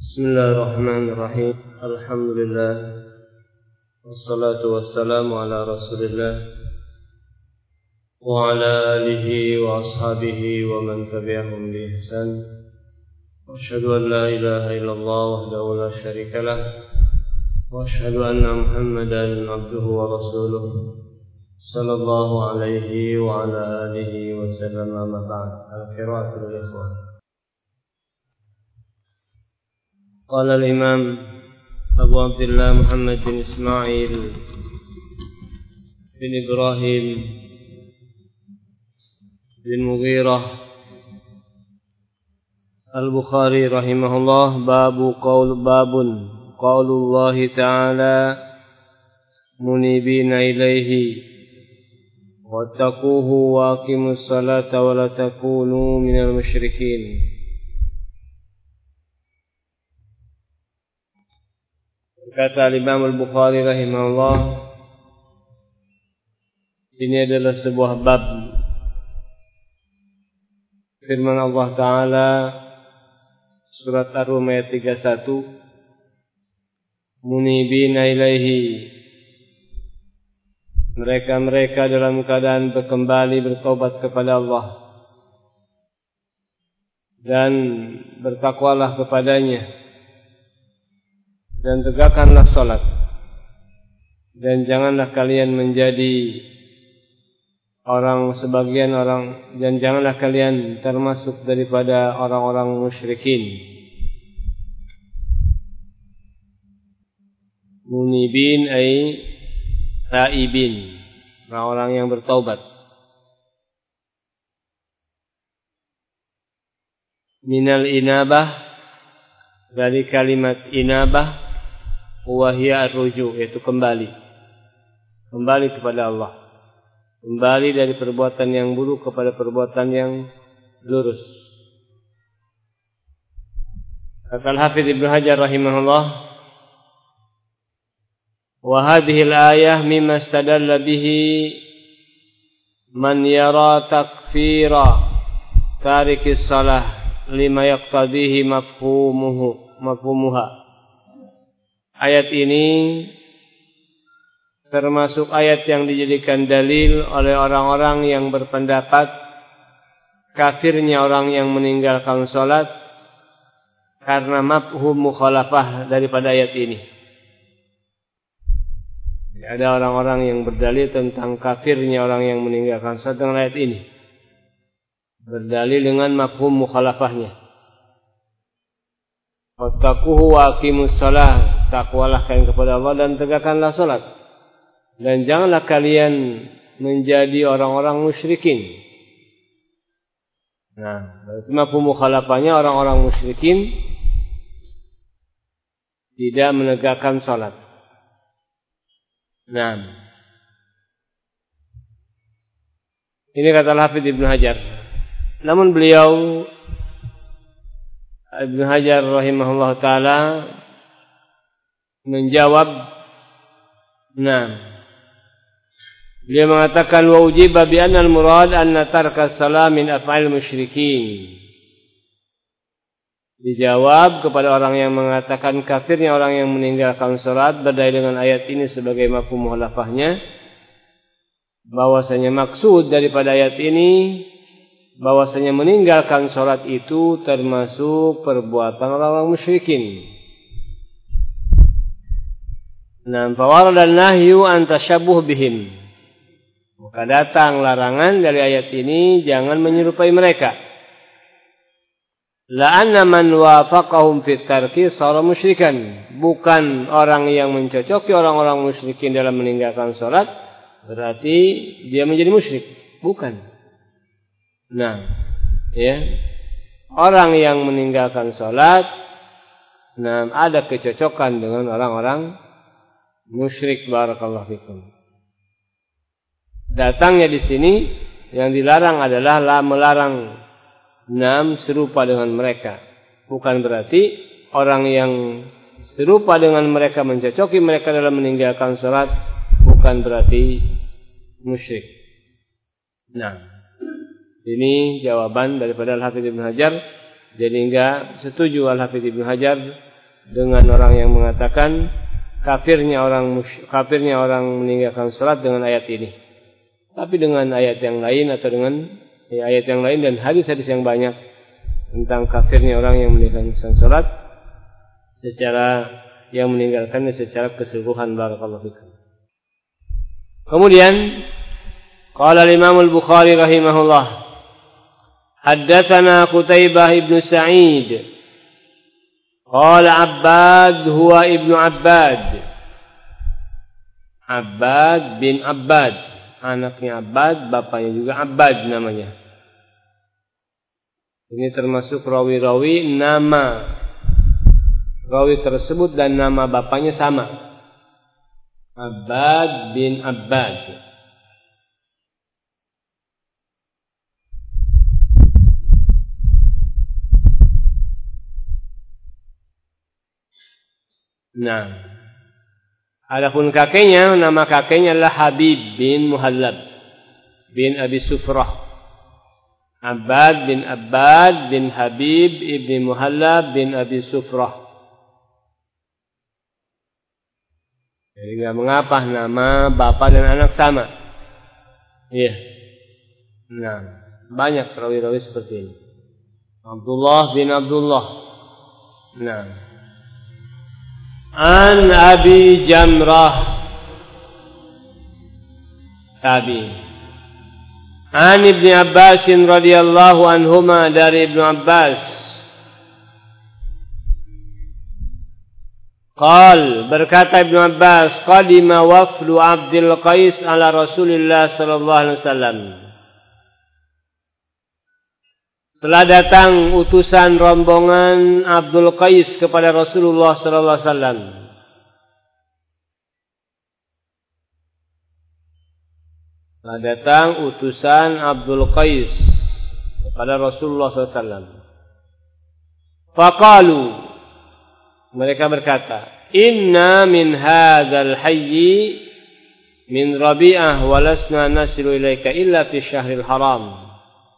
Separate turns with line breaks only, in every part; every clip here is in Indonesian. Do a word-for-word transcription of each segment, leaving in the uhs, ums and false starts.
Bismillahirrahmanirrahim. Alhamdulillah. Wassalatu wassalamu ala Rasulillah wa ala alihi wa ashabihi wa man tabi'ahum bi ihsan. Asyhadu an la ilaha illallah wahdahu la syarika lah wa asyhadu anna Muhammadan abduhu wa rasuluh sallallahu alaihi wa ala alihi wa sallam. Amma ba'd. Al-qira'atul ikhwan. Qala al-imam Abu Abdullah Muhammad bin Ismail bin Ibrahim bin Mughirah Al-Bukhari rahimahullah, babu qaul babun qaulullah ta'ala munibina ilaihi wattaquhu wa aqimus salata wa la takunu minal musyrikin. Kata Imam Al-Bukhari rahimahullah, ini adalah sebuah bab firman Allah Ta'ala surat Ar-Rum ayat tiga puluh satu, munibina ilaihi, mereka-mereka dalam keadaan berkembali bertaubat kepada Allah dan bertakwalah kepadanya, dan tegakkanlah salat, dan janganlah kalian menjadi orang sebagian orang dan janganlah kalian termasuk daripada orang-orang musyrikin. Munibin ay taibin, orang-orang yang bertaubat. Minal inabah, dari kalimat inabah, wahia ar-ruju', yaitu kembali kembali kepada Allah, kembali dari perbuatan yang buruk kepada perbuatan yang lurus. Kata Al-Hafidz Ibnu Hajar rahimahullah, wa hadhihi al-ayah mimma istadalla bihi man yara takfira tarikis salah lima yaqtadihi mafhumuhu mafhumuha. Ayat ini termasuk ayat yang dijadikan dalil oleh orang-orang yang berpendapat kafirnya orang yang meninggalkan salat karena mafhum mukhalafah daripada ayat ini. Ada orang-orang yang berdalil tentang kafirnya orang yang meninggalkan salat dengan ayat ini, berdalil dengan mafhum mukhalafahnya. Wattaquhu wa aqimus shalah, takwalah kalian kepada Allah dan tegakkanlah salat, dan janganlah kalian menjadi orang-orang musyrikin. Nah, berarti mafhum mukhalafahnya orang-orang musyrikin tidak menegakkan salat. Nah, ini kata Al-Hafidz Ibnu Hajar. Namun beliau Ibnu Hajar rahimahullah ta'ala menjawab, nah, beliau mengatakan wa ujiba bi anna al-murad anna tarka salam min af'al musyrikin. Dijawab kepada orang yang mengatakan kafirnya orang yang meninggalkan salat berdalil dengan ayat ini sebagai mafhum mukhalafahnya, bahwasanya maksud daripada ayat ini bahwasanya meninggalkan salat itu termasuk perbuatan orang-orang musyrikin. Nah, fawarada nahyu an tashabbuh bihim, maka datang larangan dari ayat ini jangan menyerupai mereka. La anna man wafaqahum fit tarki sara musyrikan, bukan orang yang mencocoki orang-orang musyrikin dalam meninggalkan salat berarti dia menjadi musyrik, bukan. Nah, ya, orang yang meninggalkan salat, nah, ada kecocokan dengan orang-orang musyrik. Barakallahu fikum. Datangnya di sini yang dilarang adalah la melarang nam serupa dengan mereka, bukan berarti orang yang serupa dengan mereka mencocoki mereka dalam meninggalkan salat, bukan berarti musyrik. Nah, ini jawaban daripada Al-Hafidz Ibnu Hajar. Jadi enggak setuju Al-Hafidz Ibnu Hajar dengan orang yang mengatakan kafirnya orang kafirnya orang meninggalkan salat dengan ayat ini. Tapi dengan ayat yang lain atau dengan ya, ayat yang lain dan hadis-hadis yang banyak tentang kafirnya orang yang meninggalkan salat secara yang meninggalkannya secara keseluruhan. Barakallahu fikum. Kemudian qala al-Imam al-Bukhari rahimahullah, haddatsana Qutaibah ibn Sa'id qala Abbad huwa ibnu Abbad, Abbad bin Abbad, anaknya Abbad, bapaknya juga Abbad namanya. Ini termasuk rawi-rawi nama rawi tersebut dan nama bapaknya sama. Abbad bin Abbad. Nah, adapun kakeknya, nama kakeknya adalah Habib bin Muhallab bin Abi Sufrah. Abbad bin Abbad bin Habib ibn Muhallab bin Abi Sufrah. Jadi enggak mengapa nama bapak dan anak sama. Iya. Nah, banyak rawi-rawi seperti ini. Abdullah bin Abdullah. Nah. An Abi Jamrah tabi. An Ibnu Abbas radhiyallahu anhuma, dari Ibnu Abbas. Qal, berkata Ibnu Abbas, qadima wafdu Abdul Qais ala Rasulillah sallallahu alaihi wasallam. Telah datang utusan rombongan Abdul Qais kepada Rasulullah sallallahu alaihi wasallam. Telah datang utusan Abdul Qais kepada Rasulullah sallallahu alaihi wasallam. Faqalu, mereka berkata, inna min hadzal hayyi min Rabi'ah walasna nasilu ilaika illa fi syahril haram.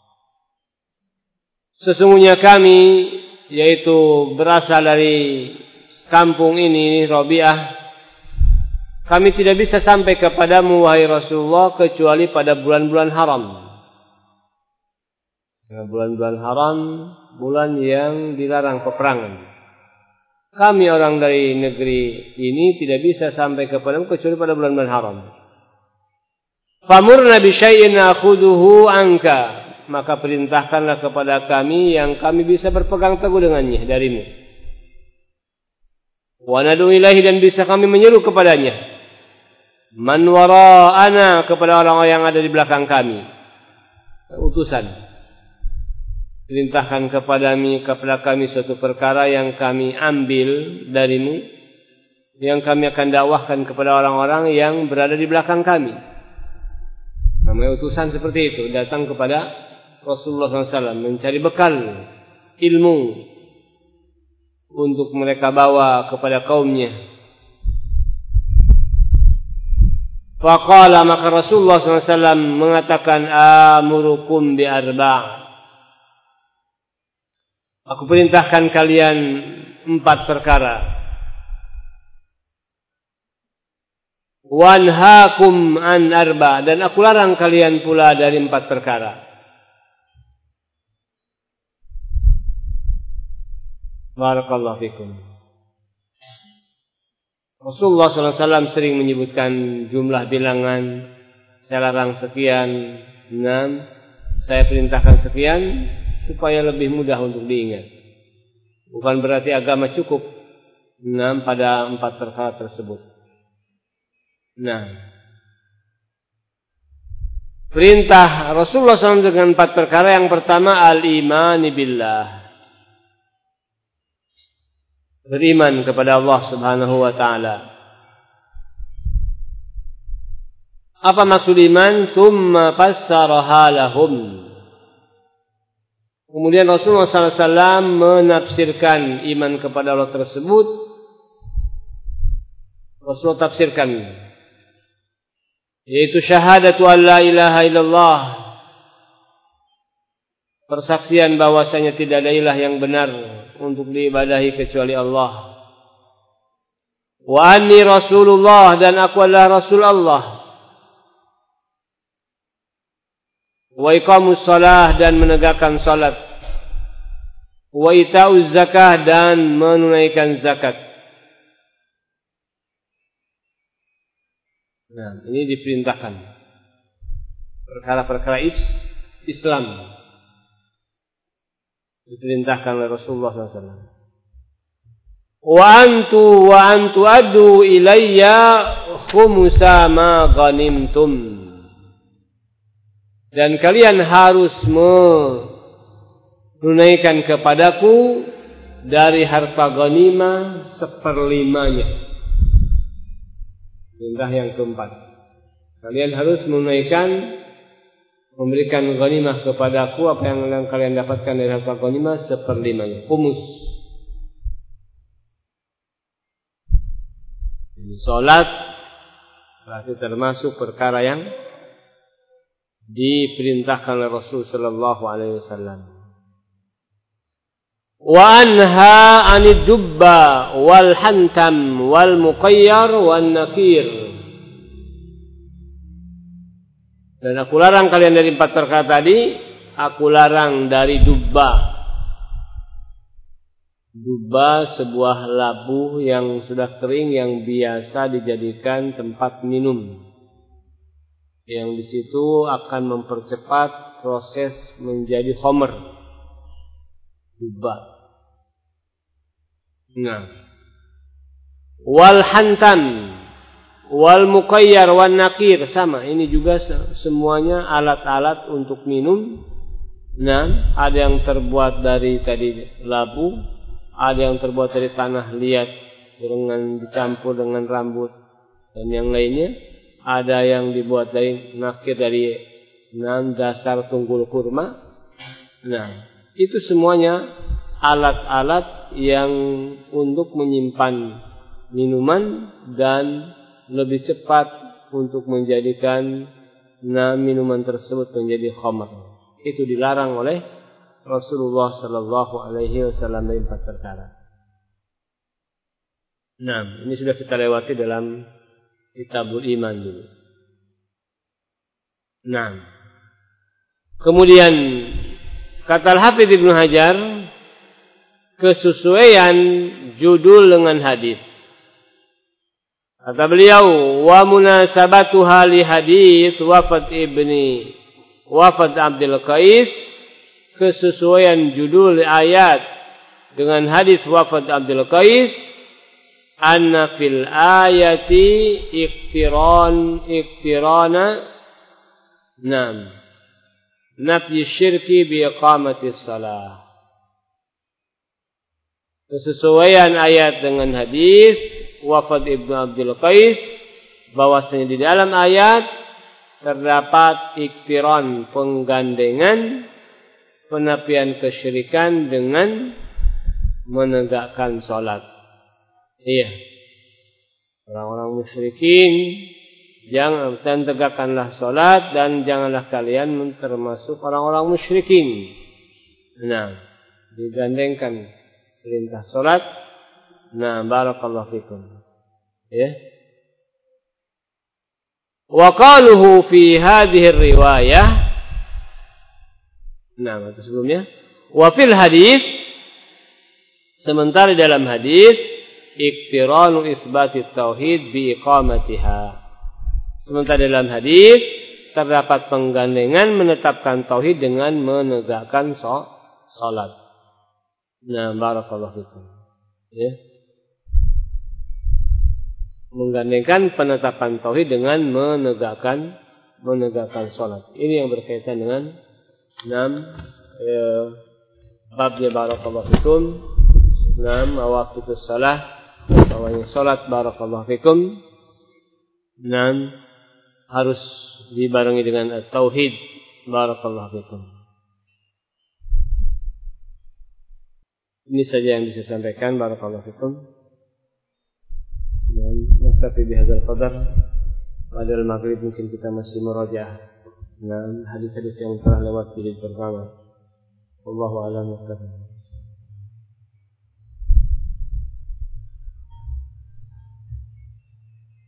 Sesungguhnya kami, yaitu berasal dari kampung ini, Rabi'ah, kami tidak bisa sampai kepadamu wahai Rasulullah kecuali pada bulan-bulan haram. Bulan-bulan haram, bulan yang dilarang peperangan. Kami orang dari negeri ini tidak bisa sampai kepadamu kecuali pada bulan-bulan haram. Famurna bi syai'in na'khudhuhu anka, maka perintahkanlah kepada kami yang kami bisa berpegang teguh dengannya darimu. Wa nad'u ilaihi, dan bisa kami menyeru kepadanya. Man wara'ana, kepada orang-orang yang ada di belakang kami. Utusan. Perintahkan kepada kami, kepada kami suatu perkara yang kami ambil darimu, yang kami akan dakwahkan kepada orang-orang yang berada di belakang kami. Namanya utusan seperti itu, datang kepada Rasulullah sallallahu alaihi wasallam mencari bekal ilmu untuk mereka bawa kepada kaumnya. Faqala, maka Rasulullah sallallahu alaihi wasallam mengatakan, amurukum bi arba', aku perintahkan kalian empat perkara. Wanhaakum an arba', dan aku larang kalian pula dari empat perkara. Barakallahu fikum. Rasulullah sallallahu alaihi wasallam sering menyebutkan jumlah bilangan. Saya larang sekian, enam. Saya perintahkan sekian, supaya lebih mudah untuk diingat. Bukan berarti agama cukup enam pada empat perkara tersebut. Nah, perintah Rasulullah sallallahu alaihi wasallam dengan empat perkara. Yang pertama, al-imani billah, beriman kepada Allah subhanahu wa ta'ala. Apa maksud iman? Tsumma fassaraha lahum. Kemudian Rasulullah sallallahu alaihi wasallam menafsirkan iman kepada Allah tersebut. Rasulullah tafsirkan, yaitu syahadatu an la ilaha illallah, persaksian bahwasanya tidak ada ilah yang benar untuk diibadahi kecuali Allah. Wa anni Rasulullah, dan aku adalah Rasul Allah. Wa iqamus shalah, dan menegakkan salat. Wa ita'uz zakah, dan menunaikan zakat. Nah, ini diperintahkan. Perkara-perkara is, Islam diperintahkan oleh Rasulullah sallallahu alaihi wasallam. Wa antu wa antu addu ilayya khumsa ma ghanimtum. Dan kalian harus menunaikan kepadaku dari harta ghanimah seperlimanya. Perintah yang keempat. Kalian harus menunaikan, memberikan ghanimah kepadaku, apa yang kalian dapatkan dari harta ghanimah seperlimanya. Khumus. Salat berarti termasuk perkara yang diperintahkan oleh Rasul sallallahu alaihi wasallam. Wa anha 'anid dubba wal hantam wal muqayyar wan nakir. Dan aku larang kalian dari empat perkara tadi. Aku larang dari dubba. Dubba sebuah labu yang sudah kering yang biasa dijadikan tempat minum. Yang di situ akan mempercepat proses menjadi khamr. Dubba. Nah. Wal hantam wal muqayyar wan nakir, sama. Ini juga semuanya alat-alat untuk minum. Nah, ada yang terbuat dari tadi labu, ada yang terbuat dari tanah liat dengan dicampur dengan rambut dan yang lainnya. Ada yang dibuat dari nakir dari enam dasar tunggul kurma. Nah, itu semuanya alat-alat yang untuk menyimpan minuman dan lebih cepat untuk menjadikan nah, minuman tersebut menjadi khamr. Itu dilarang oleh Rasulullah sallallahu alaihi wasallam dari empat perkara. Nah, ini sudah kita lewati dalam Kitabul Iman dulu. Nah, kemudian kata Al-Hafidz Ibnu Hajar, kesesuaian judul dengan hadis. Kata beliau, wa munasabatuha li hadis wafat ibni wafat Abdul Qais, kesesuaian judul ayat dengan hadis wafat Abdul Qais, anna fil ayati iktiran iktirana nam nafyi syirki bi iqamatis salah. Kesesuaian ayat dengan hadis wafat Ibnu Abdul Qais, bahwasanya di dalam ayat terdapat iktiran, penggandengan penafian kesyirikan dengan menegakkan salat. Iya. Orang-orang musyrikin, jangan dan tegakkanlah salat dan janganlah kalian termasuk orang-orang musyrikin. Nah, digandengkan perintah salat. Nah, barakallahu fikum. Ya. Wa qaluhu fi hadhihi riwayah. Nah, itu sebelumnya. Wa fil hadis, sementara dalam hadis iktiranu isbati tauhid bi iqamatiha. Sementara dalam hadis terdapat penggandengan menetapkan tauhid dengan menegakkan salat. Nah, barakallahu fikum. Ya. Menggandengkan penetapan tauhid dengan menegakkan menegakkan salat. Ini yang berkaitan dengan enam eh, babnya barakallahu fikum. enam mawaqitush shalah. Awalnya salat barakallahu fikum. enam harus dibarengi dengan tauhid barakallahu fikum. Ini saja yang bisa saya sampaikan barakallahu fikum. Dan naktafi bihadzal qadar. Pada al-maghrib mungkin kita masih murajaah dengan hadis-hadis yang telah lewat di jilid pertama. Wallahu a'lam.